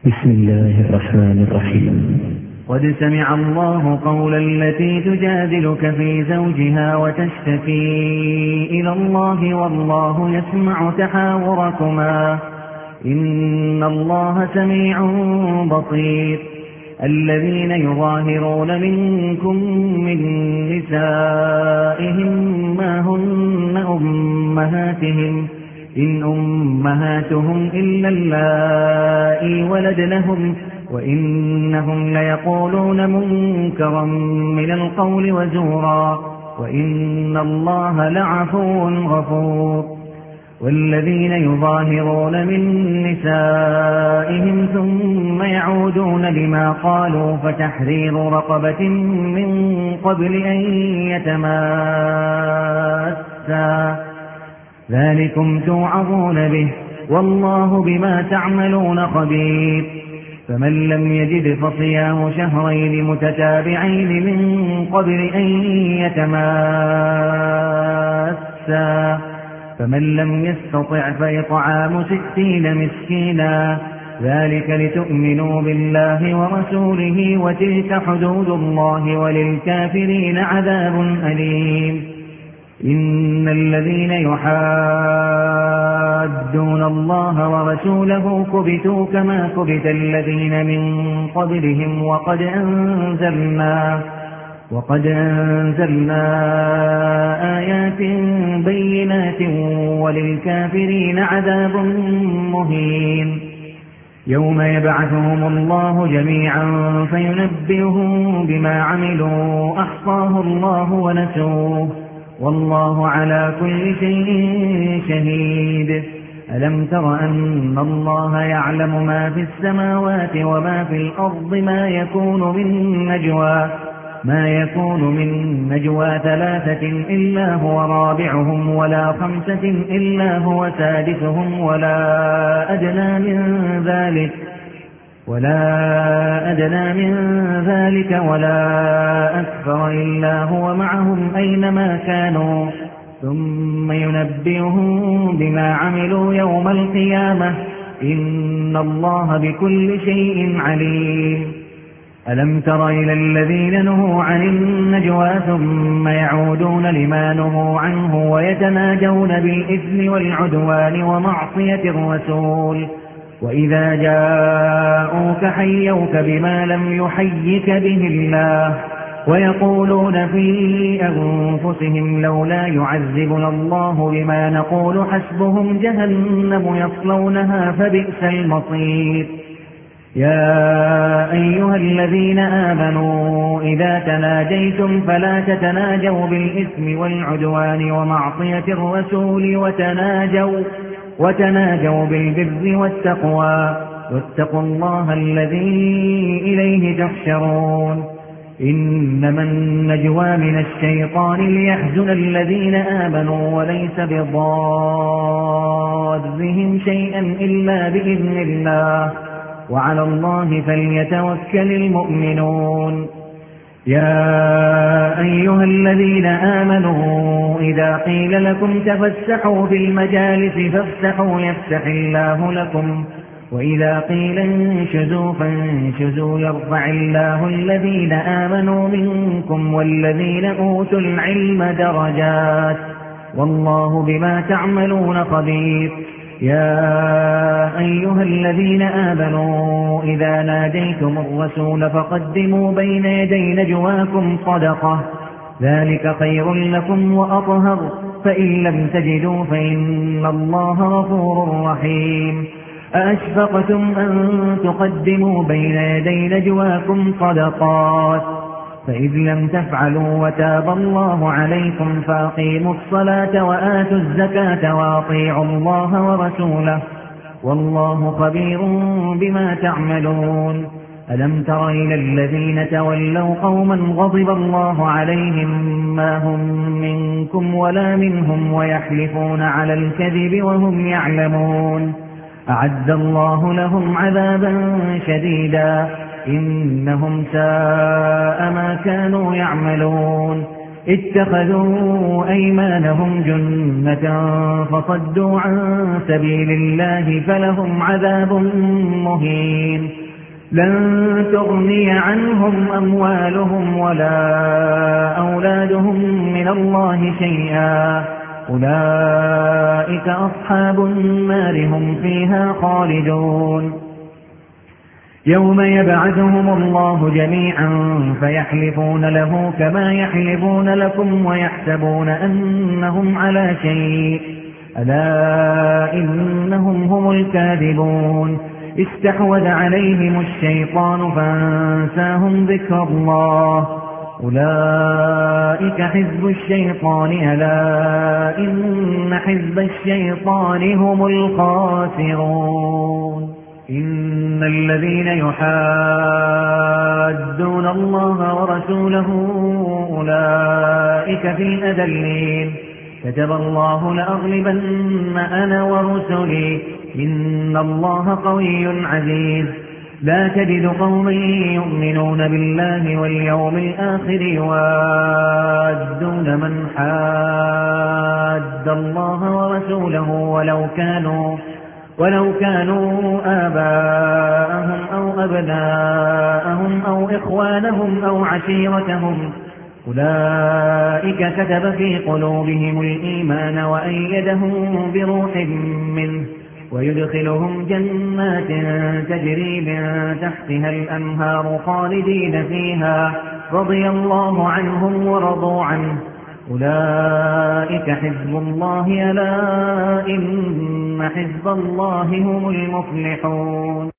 بسم الله الرحمن الرحيم. قد سمع الله قول التي تجادلك في زوجها وتشتكي إلى الله والله يسمع تحاوركما إن الله سميع بصير. الذين يظاهرون منكم من نسائهم ما هن أمهاتهم إن أمهاتهم إلا اللائي ولدنهم وإنهم ليقولون منكرا من القول وزورا وإن الله لعفو غفور. والذين يظاهرون من نسائهم ثم يعودون لما قالوا فتحرير رقبة من قبل أن يتماسا ذلكم توعظون به والله بما تعملون خبير. فمن لم يجد فصيام شهرين متتابعين من قبل أن يتماسا فمن لم يستطع فإطعام 60 مسكينا ذلك لتؤمنوا بالله ورسوله وتلك حدود الله وللكافرين عذاب أليم. إن الذين يحادون الله ورسوله كبتوا كما كبت الذين من قبلهم وقد أنزلنا آيات بينات وللكافرين عذاب مهين. يوم يبعثهم الله جميعا فينبئهم بما عملوا أحصاه الله ونسوه والله على كل شيء شهيد. ألم تر أن الله يعلم ما في السماوات وما في الأرض ما يكون من نجوى 3 إلا هو رابعهم ولا 5 إلا هو سادسهم ولا أدنى من ذلك ولا أكثر إلا هو معهم أينما كانوا ثم ينبئهم بما عملوا يوم القيامة إن الله بكل شيء عليم. ألم تر إلى الذين نهوا عن النجوى ثم يعودون لما نهوا عنه ويتناجون بالإثم والعدوان ومعصية الرسول وإذا جاءوك حيوك بما لم يحيك به الله ويقولون في أنفسهم لولا يعذبنا الله بما نقول حسبهم جهنم يصلونها فبئس المصير. يا أيها الذين آمنوا إذا تناجيتم فلا تتناجوا بالإثم والعدوان ومعصية الرسول وتناجوا بالبر والتقوى واتقوا الله الذي إليه تحشرون. إنما النجوى من الشيطان ليحزن الذين آمنوا وليس بضارهم شيئا إلا بإذن الله وعلى الله فليتوكل المؤمنون. يا أيها الذين آمنوا إذا قيل لكم تفسحوا في المجالس فافسحوا يفسح الله لكم وإذا قيل انشزوا فانشزوا يرفع الله الذين آمنوا منكم والذين أوتوا العلم درجات والله بما تعملون خبير. يا أيها الذين آمنوا إذا ناديتم الرسول فقدموا بين يدي نجواكم صدقة ذلك خير لكم وأطهر فإن لم تجدوا فإن الله غفور رحيم. أأشفقتم أن تقدموا بين يدي نجواكم صدقات فإذ لم تفعلوا وتاب الله عليكم فأقيموا الصلاة وآتوا الزكاة وأطيعوا الله ورسوله والله خبير بما تعملون. ألم تر إلى الذين تولوا قوما غضب الله عليهم ما هم منكم ولا منهم ويحلفون على الكذب وهم يعلمون أعد الله لهم عذابا شديدا إنهم ساء ما كانوا يعملون. اتخذوا أيمانهم جنة فصدوا عن سبيل الله فلهم عذاب مهين. لن تغني عنهم أموالهم ولا أولادهم من الله شيئا، أولئك أصحاب النار هم فيها خالدون. يوم يبعثهم الله جميعا فيحلفون له كما يحلفون لكم ويحسبون أنهم على شيء، ألا إنهم هم الكاذبون. استحوذ عليهم الشيطان فانساهم ذكر الله، أولئك حزب الشيطان، ألا إن حزب الشيطان هم الخاسرون. إن الذين يحادون الله ورسوله أولئك في الأذلين. كتب الله لأغلبن أنا ورسلي إن الله قوي عزيز. لا تجد قوما يؤمنون بالله واليوم الآخر يوادون من حاد الله ورسوله ولو كانوا آباءهم أو أبناءهم أو إخوانهم أو عشيرتهم، أولئك كتب في قلوبهم الإيمان وأيدهم بروح منه ويدخلهم جنات تجري من تحتها الأنهار خالدين فيها، رضي الله عنهم ورضوا عنه، أولئك حزب الله، ألا إن حزب الله هم المفلحون.